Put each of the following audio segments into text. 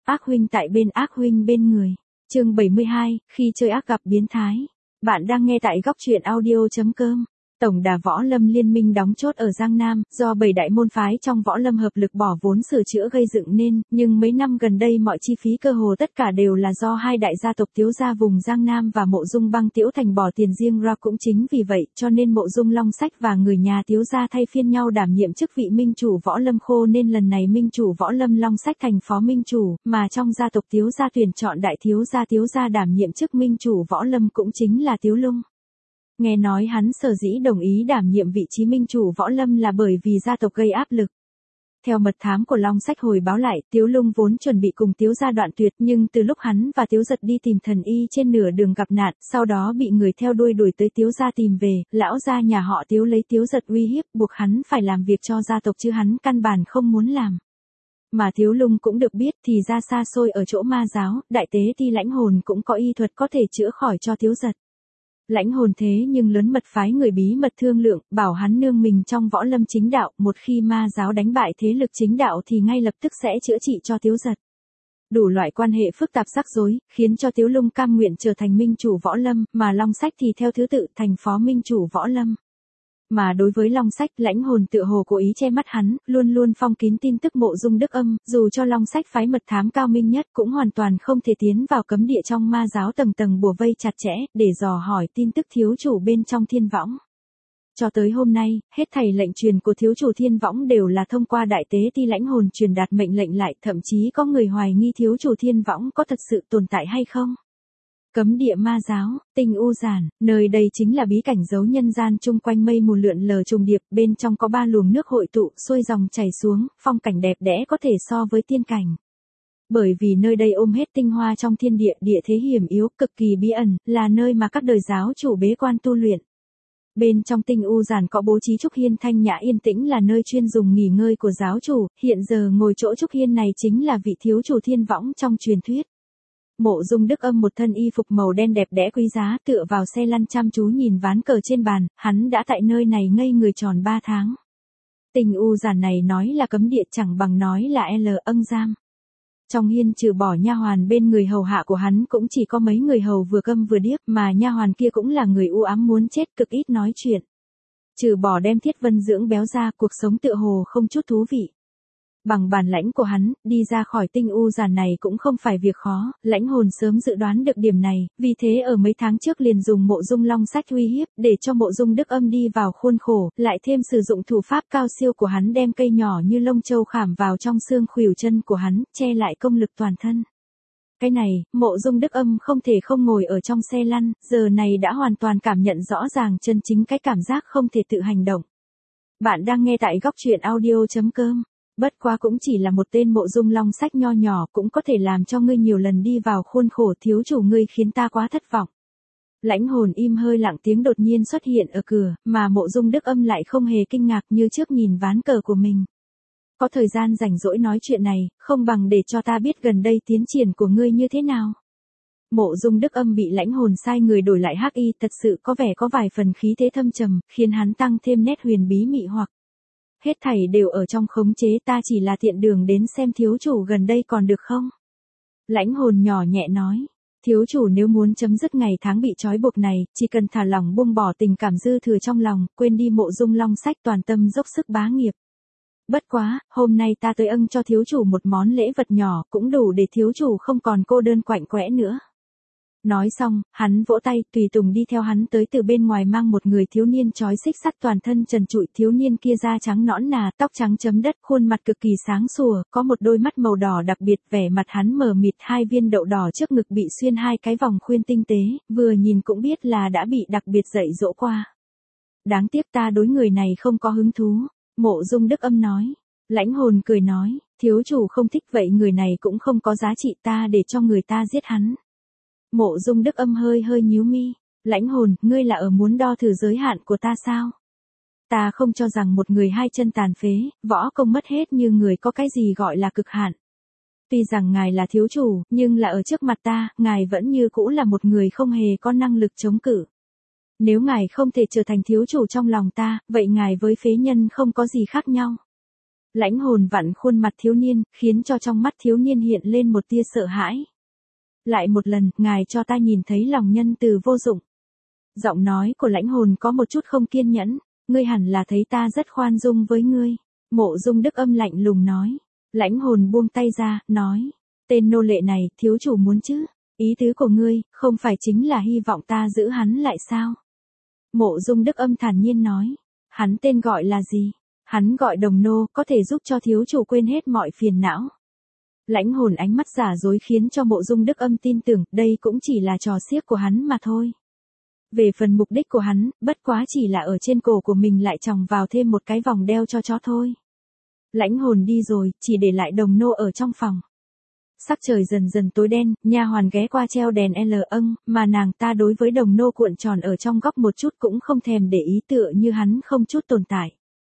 ác huynh tại bên ác huynh bên người. Chương 72, khi chơi ác gặp biến thái. Bạn đang nghe tại góc truyện audio.com. Tổng đà võ lâm liên minh đóng chốt ở Giang Nam, do 7 đại môn phái trong võ lâm hợp lực bỏ vốn sửa chữa gây dựng nên, nhưng mấy năm gần đây mọi chi phí cơ hồ tất cả đều là do hai đại gia tộc Tiếu gia vùng Giang Nam và Mộ Dung Băng Tiễu Thành bỏ tiền riêng ra. Cũng chính vì vậy, cho nên Mộ Dung Long Sách và người nhà Tiếu gia thay phiên nhau đảm nhiệm chức vị minh chủ võ lâm khô, nên lần này minh chủ võ lâm Long Sách thành phó minh chủ, mà trong gia tộc Tiếu gia tuyển chọn đại Tiếu gia đảm nhiệm chức minh chủ võ lâm cũng chính là Tiếu Lung. Nghe nói hắn sở dĩ đồng ý đảm nhiệm vị trí minh chủ võ lâm là bởi vì gia tộc gây áp lực. Theo mật thám của Long Sách hồi báo lại, Tiếu Lung vốn chuẩn bị cùng Tiếu gia đoạn tuyệt, nhưng từ lúc hắn và Tiếu Giật đi tìm thần y trên nửa đường gặp nạn, sau đó bị người theo đuôi đuổi tới Tiếu gia tìm về, lão gia nhà họ Tiếu lấy Tiếu Giật uy hiếp, buộc hắn phải làm việc cho gia tộc chứ hắn căn bản không muốn làm. Mà Tiếu Lung cũng được biết thì ra xa xôi ở chỗ ma giáo, đại tế Ti Lãnh Hồn cũng có y thuật có thể chữa khỏi cho Tiếu Giật. Lãnh Hồn thế nhưng lớn mật phái người bí mật thương lượng, bảo hắn nương mình trong võ lâm chính đạo, một khi ma giáo đánh bại thế lực chính đạo thì ngay lập tức sẽ chữa trị cho Tiếu Giật. Đủ loại quan hệ phức tạp rắc rối, khiến cho Tiếu Lung cam nguyện trở thành minh chủ võ lâm, mà Long Sách thì theo thứ tự thành phó minh chủ võ lâm. Mà đối với Long Sách, Lãnh Hồn tựa hồ cố ý che mắt hắn, luôn luôn phong kín tin tức Mộ Dung Đức Âm, dù cho Long Sách phái mật thám cao minh nhất cũng hoàn toàn không thể tiến vào cấm địa trong ma giáo tầng tầng bùa vây chặt chẽ, để dò hỏi tin tức thiếu chủ bên trong Thiên Võng. Cho tới hôm nay, hết thảy lệnh truyền của thiếu chủ Thiên Võng đều là thông qua đại tế Ti Lãnh Hồn truyền đạt mệnh lệnh lại, thậm chí có người hoài nghi thiếu chủ Thiên Võng có thật sự tồn tại hay không. Cấm địa ma giáo, Tinh U Giản, nơi đây chính là bí cảnh giấu nhân gian chung quanh mây mù lượn lờ trùng điệp, bên trong có 3 luồng nước hội tụ, xuôi dòng chảy xuống, phong cảnh đẹp đẽ có thể so với tiên cảnh. Bởi vì nơi đây ôm hết tinh hoa trong thiên địa, địa thế hiểm yếu, cực kỳ bí ẩn, là nơi mà các đời giáo chủ bế quan tu luyện. Bên trong Tinh U Giản có bố trí trúc hiên thanh nhã yên tĩnh, là nơi chuyên dùng nghỉ ngơi của giáo chủ, hiện giờ ngồi chỗ trúc hiên này chính là vị thiếu chủ Thiên Võng trong truyền thuyết. Mộ Dung Đức Âm một thân y phục màu đen đẹp đẽ quý giá, tựa vào xe lăn chăm chú nhìn ván cờ trên bàn, hắn đã tại nơi này ngây người tròn 3 tháng. Tinh U Giản này nói là cấm địa chẳng bằng nói là âm giam. Trong hiên trừ bỏ nha hoàn bên người hầu hạ của hắn cũng chỉ có mấy người hầu vừa câm vừa điếc, mà nha hoàn kia cũng là người u ám muốn chết, cực ít nói chuyện. Trừ bỏ đem Thiết Vân dưỡng béo ra, cuộc sống tựa hồ không chút thú vị. Bằng bản lãnh của hắn, đi ra khỏi Tinh U Giản này cũng không phải việc khó, Lãnh Hồn sớm dự đoán được điểm này, vì thế ở mấy tháng trước liền dùng Mộ Dung Long Sách uy hiếp, để cho Mộ Dung Đức Âm đi vào khuôn khổ, lại thêm sử dụng thủ pháp cao siêu của hắn đem cây nhỏ như lông châu khảm vào trong xương khuỷu chân của hắn, che lại công lực toàn thân. Cái này, Mộ Dung Đức Âm không thể không ngồi ở trong xe lăn, giờ này đã hoàn toàn cảm nhận rõ ràng chân chính cái cảm giác không thể tự hành động. Bạn đang nghe tại góc truyện audio.com. Bất quá cũng chỉ là một tên Mộ Dung Long Sách nho nhỏ cũng có thể làm cho ngươi nhiều lần đi vào khuôn khổ, thiếu chủ ngươi khiến ta quá thất vọng. Lãnh Hồn im hơi lặng tiếng đột nhiên xuất hiện ở cửa, mà Mộ Dung Đức Âm lại không hề kinh ngạc như trước nhìn ván cờ của mình. Có thời gian rảnh rỗi nói chuyện này, không bằng để cho ta biết gần đây tiến triển của ngươi như thế nào. Mộ Dung Đức Âm bị Lãnh Hồn sai người đổi lại hắc y, thật sự có vẻ có vài phần khí thế thâm trầm, khiến hắn tăng thêm nét huyền bí mị hoặc. Hết thảy đều ở trong khống chế, ta chỉ là tiện đường đến xem thiếu chủ gần đây còn được không? Lãnh Hồn nhỏ nhẹ nói, thiếu chủ nếu muốn chấm dứt ngày tháng bị trói buộc này, chỉ cần thả lỏng buông bỏ tình cảm dư thừa trong lòng, quên đi Mộ Dung Long Sách, toàn tâm dốc sức bá nghiệp. Bất quá, hôm nay ta tới cho thiếu chủ một món lễ vật nhỏ, cũng đủ để thiếu chủ không còn cô đơn quạnh quẽ nữa. Nói xong, hắn vỗ tay, tùy tùng đi theo hắn tới, từ bên ngoài mang một người thiếu niên trói xích sắt toàn thân trần trụi, thiếu niên kia da trắng nõn nà, tóc trắng chấm đất, khuôn mặt cực kỳ sáng sủa, có một đôi mắt màu đỏ đặc biệt, vẻ mặt hắn mờ mịt, 2 viên đậu đỏ trước ngực bị xuyên 2 cái vòng khuyên tinh tế, vừa nhìn cũng biết là đã bị đặc biệt dạy dỗ qua. Đáng tiếc ta đối người này không có hứng thú, Mộ Dung Đức Âm nói. Lãnh Hồn cười nói, thiếu chủ không thích vậy người này cũng không có giá trị, ta để cho người ta giết hắn. Mộ Dung Đức Âm hơi nhíu mi, Lãnh Hồn, ngươi là ở muốn đo thử giới hạn của ta sao? Ta không cho rằng một người 2 chân tàn phế, võ công mất hết như người có cái gì gọi là cực hạn. Tuy rằng ngài là thiếu chủ, nhưng là ở trước mặt ta, ngài vẫn như cũ là một người không hề có năng lực chống cự. Nếu ngài không thể trở thành thiếu chủ trong lòng ta, vậy ngài với phế nhân không có gì khác nhau. Lãnh hồn vặn khuôn mặt thiếu niên, khiến cho trong mắt thiếu niên hiện lên một tia sợ hãi. Lại một lần, ngài cho ta nhìn thấy lòng nhân từ vô dụng. Giọng nói của lãnh hồn có một chút không kiên nhẫn, ngươi hẳn là thấy ta rất khoan dung với ngươi. Mộ Dung Đức Âm lạnh lùng nói. Lãnh hồn buông tay ra, nói. Tên nô lệ này, thiếu chủ muốn chứ? Ý tứ của ngươi, không phải chính là hy vọng ta giữ hắn lại sao? Mộ Dung Đức Âm thản nhiên nói. Hắn tên gọi là gì? Hắn gọi Đồng Nô, có thể giúp cho thiếu chủ quên hết mọi phiền não. Lãnh hồn ánh mắt giả dối khiến cho Mộ Dung Đức Âm tin tưởng, đây cũng chỉ là trò xiếc của hắn mà thôi. Về phần mục đích của hắn, bất quá chỉ là ở trên cổ của mình lại tròng vào thêm một cái vòng đeo cho chó thôi. Lãnh hồn đi rồi, chỉ để lại Đồng Nô ở trong phòng. Sắc trời dần dần tối đen, nha hoàn ghé qua treo đèn mà nàng ta đối với Đồng Nô cuộn tròn ở trong góc một chút cũng không thèm để ý, tựa như hắn không chút tồn tại.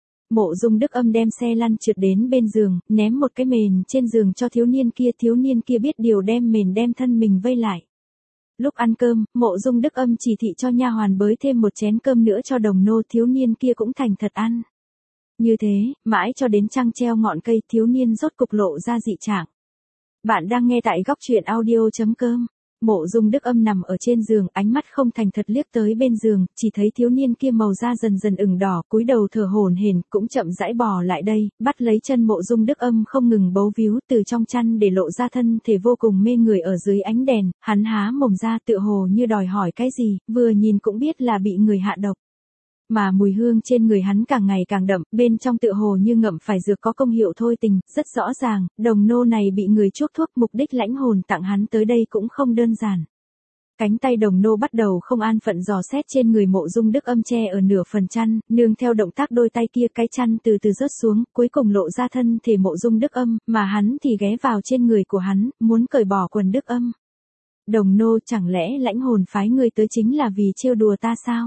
Mộ Dung Đức Âm đem xe lăn trượt đến bên giường, ném một cái mền trên giường cho thiếu niên kia biết điều đem mền đem thân mình vây lại. Lúc ăn cơm, Mộ Dung Đức Âm chỉ thị cho nha hoàn bới thêm một chén cơm nữa cho Đồng Nô, thiếu niên kia cũng thành thật ăn. Như thế, mãi cho đến trăng treo ngọn cây, thiếu niên rốt cục lộ ra dị trạng. Bạn đang nghe tại góc truyện audio.com. Mộ Dung Đức Âm nằm ở trên giường, ánh mắt không thành thật liếc tới bên giường, chỉ thấy thiếu niên kia màu da dần dần ửng đỏ, cúi đầu thở hổn hển, cũng chậm rãi bò lại đây, bắt lấy chân Mộ Dung Đức Âm không ngừng bấu víu từ trong chăn để lộ ra thân thể vô cùng mê người ở dưới ánh đèn, hắn há mồm ra tựa hồ như đòi hỏi cái gì, vừa nhìn cũng biết là bị người hạ độc. Mà mùi hương trên người hắn càng ngày càng đậm, bên trong tựa hồ như ngậm phải dược có công hiệu thôi tình, rất rõ ràng, Đồng Nô này bị người chuốc thuốc, mục đích lãnh hồn tặng hắn tới đây cũng không đơn giản. Cánh tay Đồng Nô bắt đầu không an phận dò xét trên người Mộ Dung Đức Âm che ở nửa phần chăn, nương theo động tác đôi tay kia cái chăn từ từ rớt xuống, cuối cùng lộ ra thân thể Mộ Dung Đức Âm, mà hắn thì ghé vào trên người của hắn, muốn cởi bỏ quần Đức Âm. Đồng Nô, chẳng lẽ lãnh hồn phái ngươi tới chính là vì trêu đùa ta sao?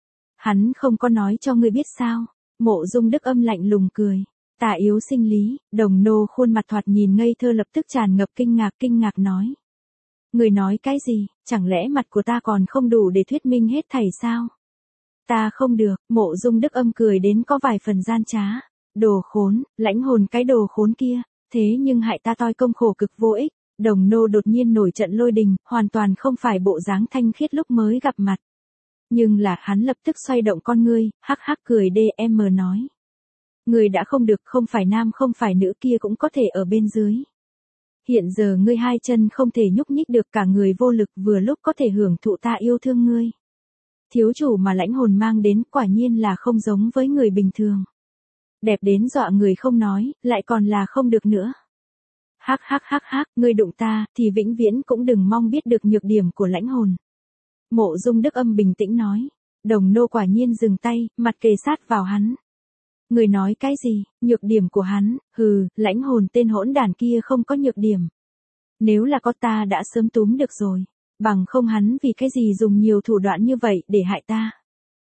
Hắn không có nói cho ngươi biết sao? Mộ Dung Đức Âm lạnh lùng cười. Tà yếu sinh lý, Đồng Nô khuôn mặt thoạt nhìn ngây thơ lập tức tràn ngập kinh ngạc nói. Người nói cái gì, chẳng lẽ mặt của ta còn không đủ để thuyết minh hết thảy sao? Ta không được, Mộ Dung Đức Âm cười đến có vài phần gian trá. Đồ khốn, lãnh hồn cái đồ khốn kia, thế nhưng hại ta toi công khổ cực vô ích. Đồng Nô đột nhiên nổi trận lôi đình, hoàn toàn không phải bộ dáng thanh khiết lúc mới gặp mặt. Nhưng là hắn lập tức xoay động con ngươi, hắc hắc cười DM nói. Ngươi đã không được, không phải nam không phải nữ kia cũng có thể ở bên dưới. Hiện giờ ngươi hai chân không thể nhúc nhích được, cả người vô lực, vừa lúc có thể hưởng thụ ta yêu thương ngươi. Thiếu chủ mà lãnh hồn mang đến quả nhiên là không giống với người bình thường. Đẹp đến dọa người không nói, lại còn là không được nữa. Hắc hắc, ngươi đụng ta, thì vĩnh viễn cũng đừng mong biết được nhược điểm của lãnh hồn. Mộ Dung Đức Âm bình tĩnh nói. Đồng Nô quả nhiên dừng tay, mặt kề sát vào hắn. Người nói cái gì, nhược điểm của hắn, hừ, lãnh hồn tên hỗn đản kia không có nhược điểm. Nếu là có ta đã sớm túm được rồi, bằng không hắn vì cái gì dùng nhiều thủ đoạn như vậy để hại ta.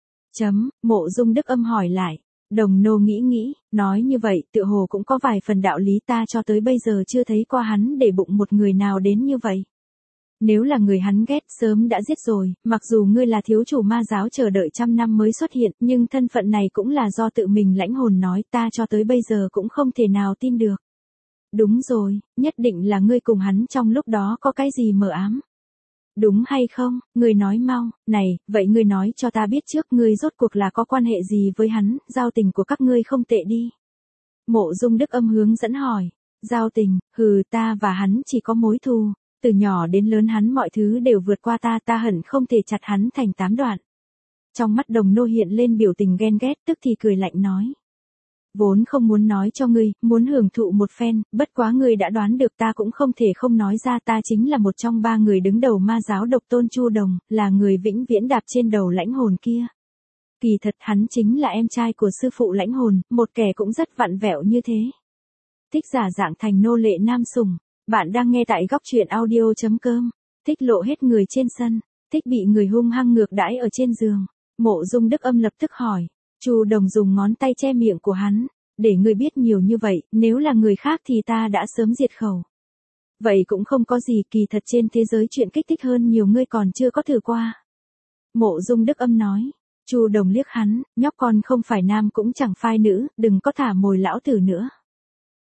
Mộ Dung Đức Âm hỏi lại. Đồng Nô nghĩ, nói như vậy tựa hồ cũng có vài phần đạo lý, ta cho tới bây giờ chưa thấy qua hắn để bụng một người nào đến như vậy. Nếu là người hắn ghét sớm đã giết rồi, mặc dù ngươi là thiếu chủ ma giáo chờ đợi trăm năm mới xuất hiện, nhưng thân phận này cũng là do tự mình lãnh hồn nói, ta cho tới bây giờ cũng không thể nào tin được. Đúng rồi, nhất định là ngươi cùng hắn trong lúc đó có cái gì mờ ám. Đúng hay không, ngươi nói mau, này, vậy ngươi nói cho ta biết trước, ngươi rốt cuộc là có quan hệ gì với hắn, giao tình của các ngươi không tệ đi. Mộ Dung Đức Âm hướng dẫn hỏi, giao tình, hừ, ta và hắn chỉ có mối thù. Từ nhỏ đến lớn hắn mọi thứ đều vượt qua ta hận không thể chặt hắn thành 8 đoạn. Trong mắt Đồng Nô hiện lên biểu tình ghen ghét, tức thì cười lạnh nói. Vốn không muốn nói cho ngươi, muốn hưởng thụ một phen, bất quá ngươi đã đoán được, ta cũng không thể không nói ra, ta chính là một trong 3 người đứng đầu ma giáo độc tôn Chu Đồng, là người vĩnh viễn đạp trên đầu lãnh hồn kia. Kỳ thật hắn chính là em trai của sư phụ lãnh hồn, một kẻ cũng rất vặn vẹo như thế. Thích giả dạng thành nô lệ nam sủng. Bạn đang nghe tại góc truyện audio.com. Thích lộ hết người trên sân, thích bị người hung hăng ngược đãi ở trên giường. Mộ Dung Đức Âm lập tức hỏi. Chu Đồng dùng ngón tay che miệng của hắn. Để ngươi biết nhiều như vậy, nếu là người khác thì ta đã sớm diệt khẩu. Vậy cũng không có gì, kỳ thật trên thế giới chuyện kích thích hơn nhiều ngươi còn chưa có thử qua. Mộ Dung Đức Âm nói. Chu Đồng liếc hắn, nhóc con không phải nam cũng chẳng phai nữ, đừng có thả mồi lão tử nữa.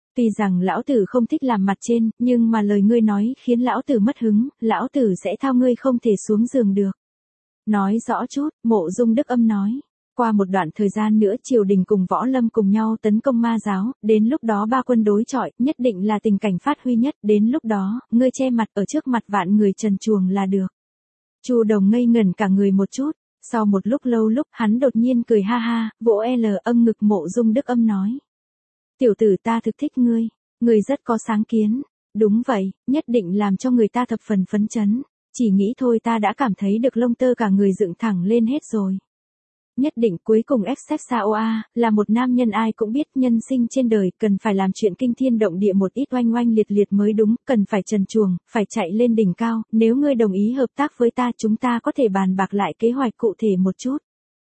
Tuy rằng lão tử không thích làm mặt trên, nhưng mà lời ngươi nói khiến lão tử mất hứng, lão tử sẽ thao ngươi không thể xuống giường được. Nói rõ chút, Mộ Dung Đức Âm nói. Qua một đoạn thời gian nữa triều đình cùng võ lâm cùng nhau tấn công ma giáo, đến lúc đó ba quân đối chọi, nhất định là tình cảnh phát huy nhất, đến lúc đó, ngươi che mặt ở trước mặt vạn người trần truồng là được. Chu Đồng ngây ngẩn cả người một chút, sau một lúc lâu hắn đột nhiên cười ha ha, vỗ âm ngực Mộ Dung Đức Âm nói. Tiểu tử ta thực thích ngươi rất có sáng kiến, đúng vậy, nhất định làm cho người ta thập phần phấn chấn, chỉ nghĩ thôi ta đã cảm thấy được lông tơ cả người dựng thẳng lên hết rồi. Nhất định cuối cùng Sao là một nam nhân ai cũng biết nhân sinh trên đời cần phải làm chuyện kinh thiên động địa một ít oanh oanh liệt liệt mới đúng, cần phải trần truồng, phải chạy lên đỉnh cao, nếu ngươi đồng ý hợp tác với ta chúng ta có thể bàn bạc lại kế hoạch cụ thể một chút.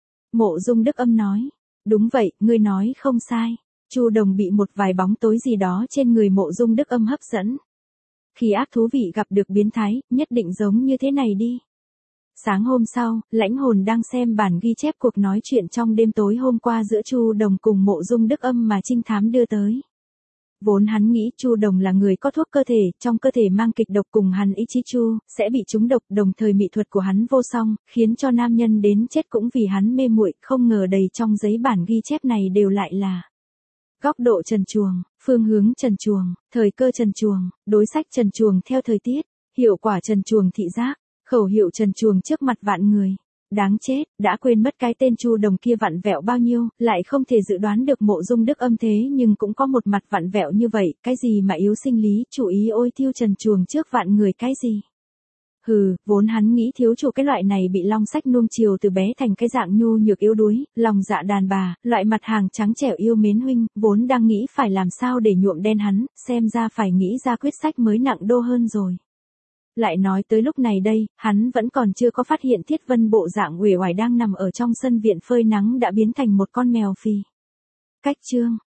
Mộ Dung Đức Âm nói, đúng vậy, ngươi nói không sai. Chu Đồng bị một vài bóng tối gì đó trên người Mộ Dung Đức Âm hấp dẫn. Khi ác thú vị gặp được biến thái, nhất định giống như thế này đi. Sáng hôm sau, Lãnh Hồn đang xem bản ghi chép cuộc nói chuyện trong đêm tối hôm qua giữa Chu Đồng cùng Mộ Dung Đức Âm mà trinh thám đưa tới. Vốn hắn nghĩ Chu Đồng là người có thuốc cơ thể, trong cơ thể mang kịch độc cùng hắn ý chí Chu, sẽ bị trúng độc, đồng thời mỹ thuật của hắn vô song, khiến cho nam nhân đến chết cũng vì hắn mê muội, không ngờ đầy trong giấy bản ghi chép này đều lại là góc độ trần truồng, phương hướng trần truồng, thời cơ trần truồng, đối sách trần truồng theo thời tiết, hiệu quả trần truồng thị giác, khẩu hiệu trần truồng trước mặt vạn người. Đáng chết, đã quên mất cái tên Chu Đồng kia vặn vẹo bao nhiêu, lại không thể dự đoán được Mộ Dung Đức Âm thế nhưng cũng có một mặt vặn vẹo như vậy, cái gì mà yếu sinh lý, chủ ý ôi thiêu trần truồng trước vạn người cái gì. Hừ, vốn hắn nghĩ thiếu chủ cái loại này bị long sách nuông chiều từ bé thành cái dạng nhu nhược yếu đuối, lòng dạ đàn bà, loại mặt hàng trắng trẻo yêu mến huynh, vốn đang nghĩ phải làm sao để nhuộm đen hắn, xem ra phải nghĩ ra quyết sách mới nặng đô hơn rồi. Lại nói tới lúc này đây, hắn vẫn còn chưa có phát hiện Thiết Vân bộ dạng uể oải đang nằm ở trong sân viện phơi nắng đã biến thành một con mèo phì. Cách chương